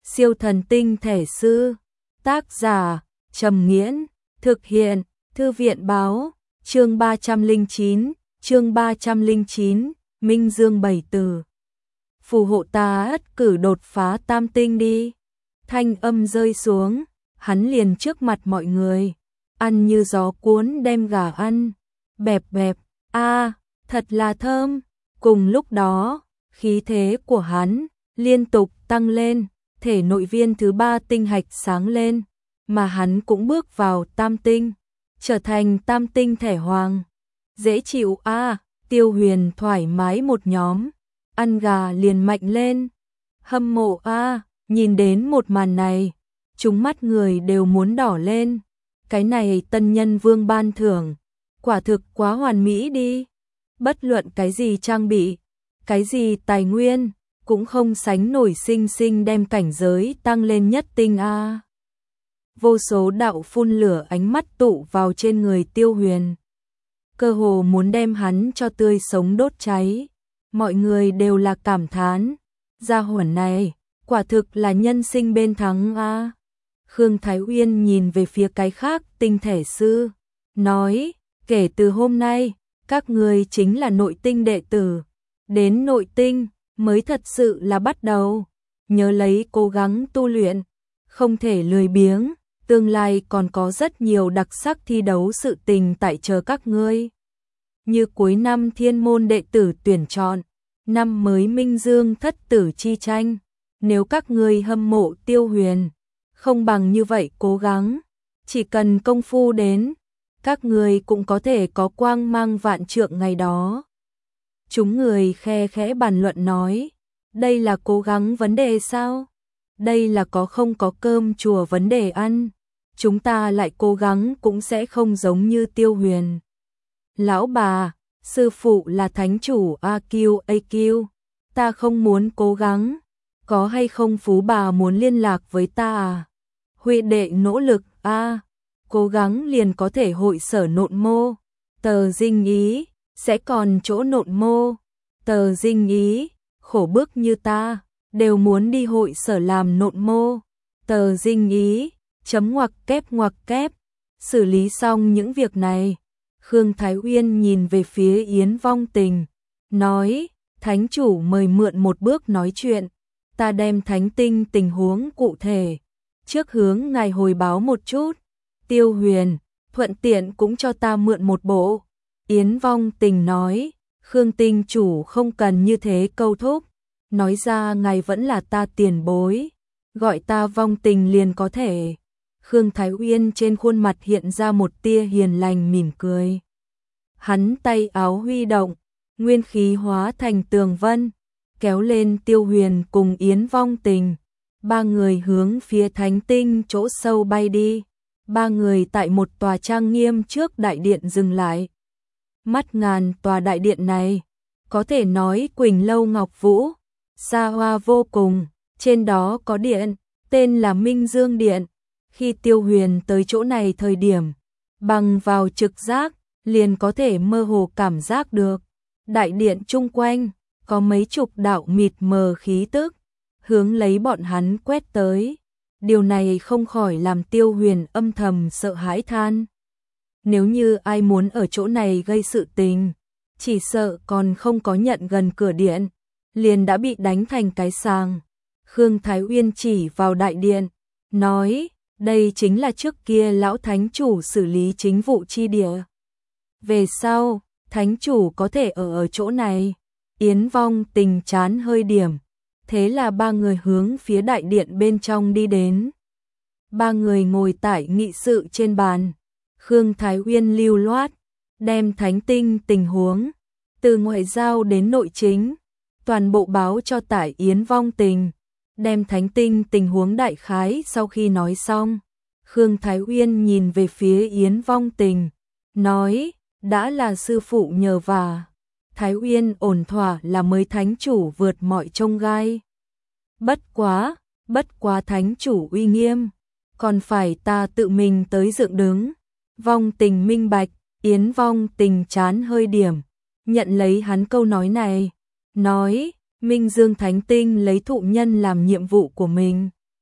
Siêu thần tinh thể sư. Tác giả Trầm Nghiễn. Thực hiện Thư viện Báo. Chương 309, Minh Dương bảy từ. Phù hộ ta ất cử đột phá tam tinh đi. Thanh âm rơi xuống, hắn liền trước mặt mọi người, ăn như gió cuốn đem gà ăn, bẹp bẹp, thật là thơm. Cùng lúc đó, khí thế của hắn liên tục tăng lên, thể nội viên thứ 3 tinh hạch sáng lên, mà hắn cũng bước vào tam tinh, trở thành tam tinh thể hoàng. Dễ chịu Tiêu Huyền thoải mái một nhóm, ăn gà liền mạnh lên. Hâm mộ nhìn đến một màn này, chúng mắt người đều muốn đỏ lên. Cái này tân nhân vương ban thưởng, quả thực quá hoàn mỹ đi. Bất luận cái gì trang bị, cái gì tài nguyên, cũng không sánh nổi sinh sinh đem cảnh giới tăng lên nhất tinh Vô số đạo phun lửa ánh mắt tụ vào trên người Tiêu Huyền, cơ hồ muốn đem hắn cho tươi sống đốt cháy. Mọi người đều là cảm thán, gia hỏa này quả thực là nhân sinh bên thắng Khương Thái Uyên nhìn về phía cái khác tinh thể sư, nói, kể từ hôm nay, các người chính là nội tinh đệ tử, đến nội tinh mới thật sự là bắt đầu, nhớ lấy cố gắng tu luyện, không thể lười biếng, tương lai còn có rất nhiều đặc sắc thi đấu sự tình tại chờ các ngươi. Như cuối năm thiên môn đệ tử tuyển chọn, năm mới Minh Dương thất tử chi tranh, nếu các ngươi hâm mộ Tiêu Huyền, không bằng như vậy cố gắng, chỉ cần công phu đến, các ngươi cũng có thể có quang mang vạn trượng ngày đó. Chúng người khe khẽ bàn luận nói, đây là cố gắng vấn đề sao? Đây là có không có cơm chùa vấn đề ăn, chúng ta lại cố gắng cũng sẽ không giống như Tiêu Huyền. Lão bà, sư phụ là thánh chủ AQ, ta không muốn cố gắng, có hay không phú bà muốn liên lạc với ta Huệ đệ nỗ lực cố gắng liền có thể hội sở nộn mô, tờ dinh ý, sẽ còn chỗ nộn mô, tờ dinh ý, khổ bức như ta, đều muốn đi hội sở làm nộn mô, tờ dinh ý, chấm ngoặc kép, xử lý xong những việc này. Khương Thái Uyên nhìn về phía Yến Vong Tình, nói, thánh chủ mời mượn một bước nói chuyện, ta đem thánh tinh tình huống cụ thể, trước hướng ngài hồi báo một chút. Tiêu Huyền, thuận tiện cũng cho ta mượn một bộ. Yến Vong Tình nói, Khương tinh chủ không cần như thế câu thúc, nói ra ngài vẫn là ta tiền bối, gọi ta Vong Tình liền có thể. Khương Thái Uyên trên khuôn mặt hiện ra một tia hiền lành mỉm cười. Hắn tay áo huy động, nguyên khí hóa thành tường vân, kéo lên Tiêu Huyền cùng Yến Vong Tình. Ba người hướng phía thánh tinh chỗ sâu bay đi. Ba người tại một tòa trang nghiêm trước đại điện dừng lại. Mắt ngàn tòa đại điện này, có thể nói Quỳnh Lâu Ngọc Vũ, xa hoa vô cùng, trên đó có điện, tên là Minh Dương Điện. Khi Tiêu Huyền tới chỗ này thời điểm, bằng vào trực giác, liền có thể mơ hồ cảm giác được. Đại điện chung quanh, có mấy chục đạo mịt mờ khí tức, hướng lấy bọn hắn quét tới. Điều này không khỏi làm Tiêu Huyền âm thầm sợ hãi than. Nếu như ai muốn ở chỗ này gây sự tình, chỉ sợ còn không có nhận gần cửa điện, liền đã bị đánh thành cái sàng. Khương Thái Uyên chỉ vào đại điện, nói, đây chính là trước kia lão thánh chủ xử lý chính vụ chi địa. Về sau, thánh chủ có thể ở chỗ này. Yến Vong Tình chán hơi điểm, thế là ba người hướng phía đại điện bên trong đi đến. Ba người ngồi tại nghị sự trên bàn. Khương Thái Uyên lưu loát, đem thánh tinh tình huống, từ ngoại giao đến nội chính, toàn bộ báo cho tải Yến Vong Tình. Đem thánh tinh tình huống đại khái sau khi nói xong, Khương Thái Uyên nhìn về phía Yến Vong Tình, nói, đã là sư phụ nhờ vả, Thái Uyên ổn thỏa là mới thánh chủ vượt mọi chông gai. Bất quá thánh chủ uy nghiêm, còn phải ta tự mình tới dựng đứng. Vong Tình minh bạch, Yến Vong Tình chán hơi điểm, nhận lấy hắn câu nói này, nói, Minh Dương Thánh Tinh lấy thụ nhân làm nhiệm vụ của mình,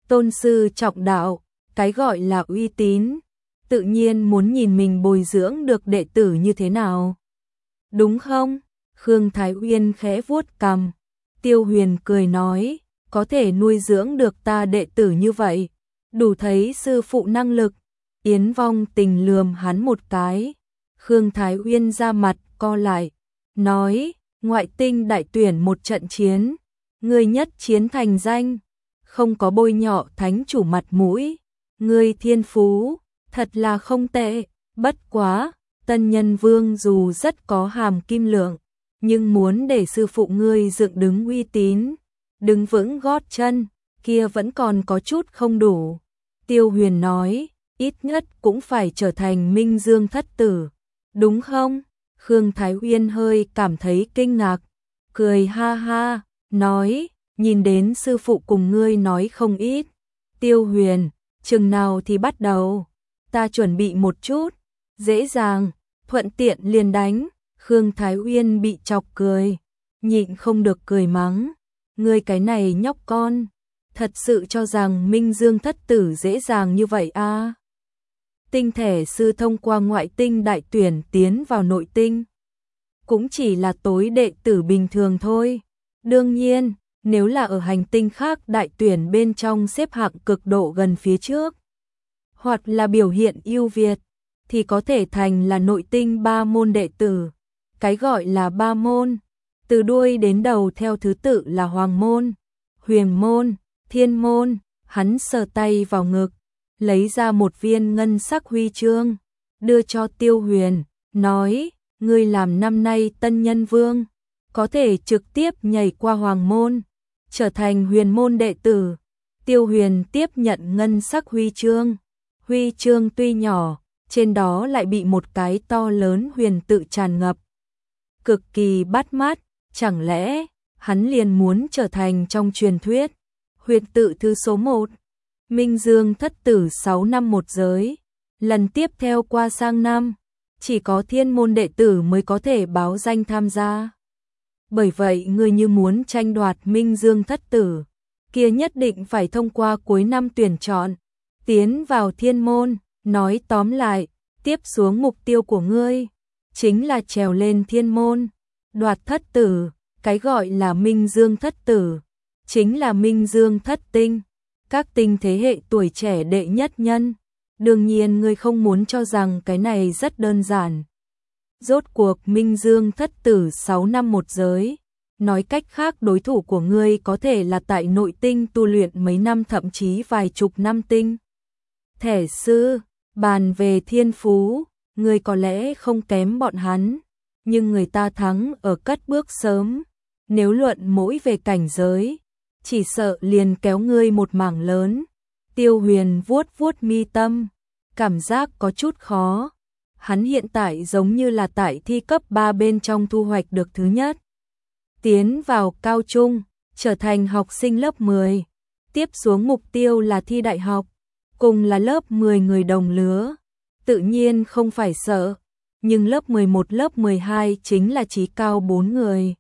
tôn sư trọng đạo, cái gọi là uy tín, tự nhiên muốn nhìn mình bồi dưỡng được đệ tử như thế nào. Đúng không? Khương Thái Uyên khẽ vuốt cằm. Tiêu Huyền cười nói, có thể nuôi dưỡng được ta đệ tử như vậy, đủ thấy sư phụ năng lực. Yến Vong Tình lườm hắn một cái. Khương Thái Uyên ra mặt co lại, nói, ngoại tinh đại tuyển một trận chiến, ngươi nhất chiến thành danh, không có bôi nhọ thánh chủ mặt mũi, ngươi thiên phú, thật là không tệ, bất quá, Tân Nhân Vương dù rất có hàm kim lượng, nhưng muốn để sư phụ ngươi dựng đứng uy tín, đứng vững gót chân, kia vẫn còn có chút không đủ. Tiêu Huyền nói, ít nhất cũng phải trở thành Minh Dương thất tử, đúng không? Khương Thái Uyên hơi cảm thấy kinh ngạc, cười ha ha, nói, nhìn đến sư phụ cùng ngươi nói không ít. Tiêu Huyền, chừng nào thì bắt đầu? Ta chuẩn bị một chút, dễ dàng, thuận tiện liền đánh. Khương Thái Uyên bị chọc cười, nhịn không được cười mắng, ngươi cái này nhóc con, thật sự cho rằng Minh Dương thất tử dễ dàng như vậy à? Tinh thể sư thông qua ngoại tinh đại tuyển tiến vào nội tinh, cũng chỉ là tối đệ tử bình thường thôi. Đương nhiên, nếu là ở hành tinh khác đại tuyển bên trong xếp hạng cực độ gần phía trước, hoặc là biểu hiện ưu việt, thì có thể thành là nội tinh 3 môn đệ tử. Cái gọi là 3 môn, từ đuôi đến đầu theo thứ tự là Hoàng môn, Huyền môn, Thiên môn. Hắn sờ tay vào ngực, lấy ra một viên ngân sắc huy chương, đưa cho Tiêu Huyền, nói, ngươi làm năm nay Tân Nhân Vương, có thể trực tiếp nhảy qua Hoàng môn, trở thành Huyền môn đệ tử. Tiêu Huyền tiếp nhận ngân sắc huy chương tuy nhỏ, trên đó lại bị một cái to lớn huyền tự tràn ngập, cực kỳ bắt mắt, chẳng lẽ hắn liền muốn trở thành trong truyền thuyết huyền tự thứ số 1, Minh Dương thất tử 6 năm một giới, lần tiếp theo qua sang năm, chỉ có thiên môn đệ tử mới có thể báo danh tham gia. Bởi vậy người như muốn tranh đoạt Minh Dương thất tử, kia nhất định phải thông qua cuối năm tuyển chọn, tiến vào thiên môn. Nói tóm lại, tiếp xuống mục tiêu của ngươi chính là trèo lên thiên môn, đoạt thất tử. Cái gọi là Minh Dương thất tử chính là Minh Dương thất tinh, các tinh thế hệ tuổi trẻ đệ nhất nhân. Đương nhiên ngươi không muốn cho rằng cái này rất đơn giản. Rốt cuộc Minh Dương thất tử 6 năm một giới, nói cách khác đối thủ của ngươi có thể là tại nội tinh tu luyện mấy năm thậm chí vài chục năm tinh thể sư. Bàn về thiên phú, ngươi có lẽ không kém bọn hắn, nhưng người ta thắng ở cất bước sớm. Nếu luận mỗi về cảnh giới, chỉ sợ liền kéo ngươi một mảng lớn. Tiêu Huyền vuốt vuốt mi tâm, cảm giác có chút khó. Hắn hiện tại giống như là tại thi cấp 3 bên trong thu hoạch được thứ nhất, tiến vào cao trung, trở thành học sinh lớp 10. Tiếp xuống mục tiêu là thi đại học, cùng là lớp 10 người đồng lứa, tự nhiên không phải sợ, nhưng lớp 11 lớp 12 chính là chí cao 4 người.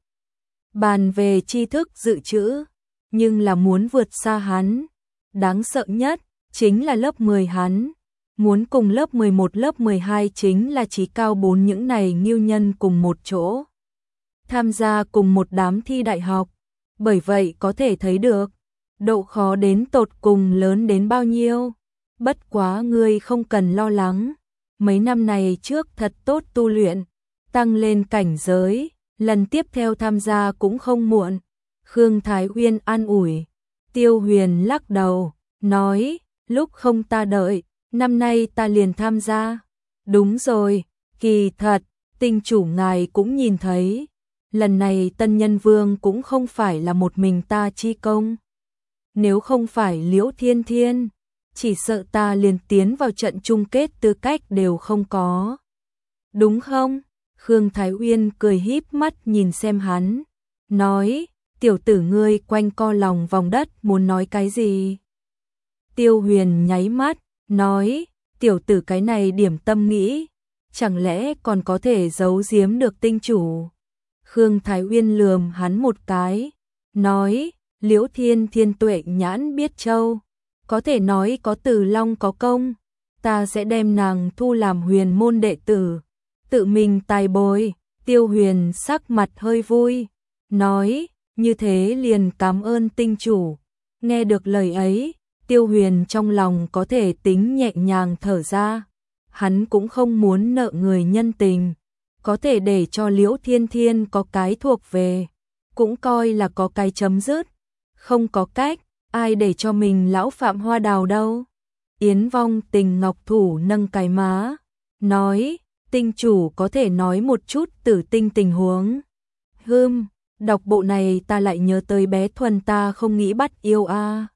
Bàn về tri thức dự trữ, nhưng là muốn vượt xa hắn, đáng sợ nhất chính là lớp 10 hắn, muốn cùng lớp 11 lớp 12 chính là chí cao 4 những này nghiêu nhân cùng một chỗ, tham gia cùng một đám thi đại học. Bởi vậy có thể thấy được, độ khó đến tột cùng lớn đến bao nhiêu. Bất quá ngươi không cần lo lắng, mấy năm này trước thật tốt tu luyện, tăng lên cảnh giới, lần tiếp theo tham gia cũng không muộn. Khương Thái Uyên an ủi. Tiêu Huyền lắc đầu, nói, lúc không ta đợi, năm nay ta liền tham gia. Đúng rồi, kỳ thật, tinh chủ ngài cũng nhìn thấy, lần này Tân Nhân Vương cũng không phải là một mình ta chi công. Nếu không phải Liễu Thiên Thiên, chỉ sợ ta liền tiến vào trận chung kết tư cách đều không có. Đúng không? Khương Thái Uyên cười híp mắt nhìn xem hắn, nói, tiểu tử ngươi quanh co lòng vòng đất muốn nói cái gì? Tiêu Huyền nháy mắt, nói, tiểu tử cái này điểm tâm nghĩ, chẳng lẽ còn có thể giấu giếm được tinh chủ? Khương Thái Uyên lườm hắn một cái, nói, Liễu Thiên Thiên tuệ nhãn biết châu, có thể nói có Từ Long có công, ta sẽ đem nàng thu làm huyền môn đệ tử, tự mình tài bồi. Tiêu Huyền sắc mặt hơi vui, nói, như thế liền cảm ơn tinh chủ. Nghe được lời ấy, Tiêu Huyền trong lòng có thể tính nhẹ nhàng thở ra, hắn cũng không muốn nợ người nhân tình, có thể để cho Liễu Thiên Thiên có cái thuộc về, cũng coi là có cái chấm dứt, không có cách, ai để cho mình lão Phạm Hoa Đào đâu. Yến Vong Tình ngọc thủ nâng cái má, nói, tinh chủ có thể nói một chút Tử Tinh tình huống. Đọc bộ này ta lại nhớ tới bé Thuần ta không nghĩ bắt yêu a.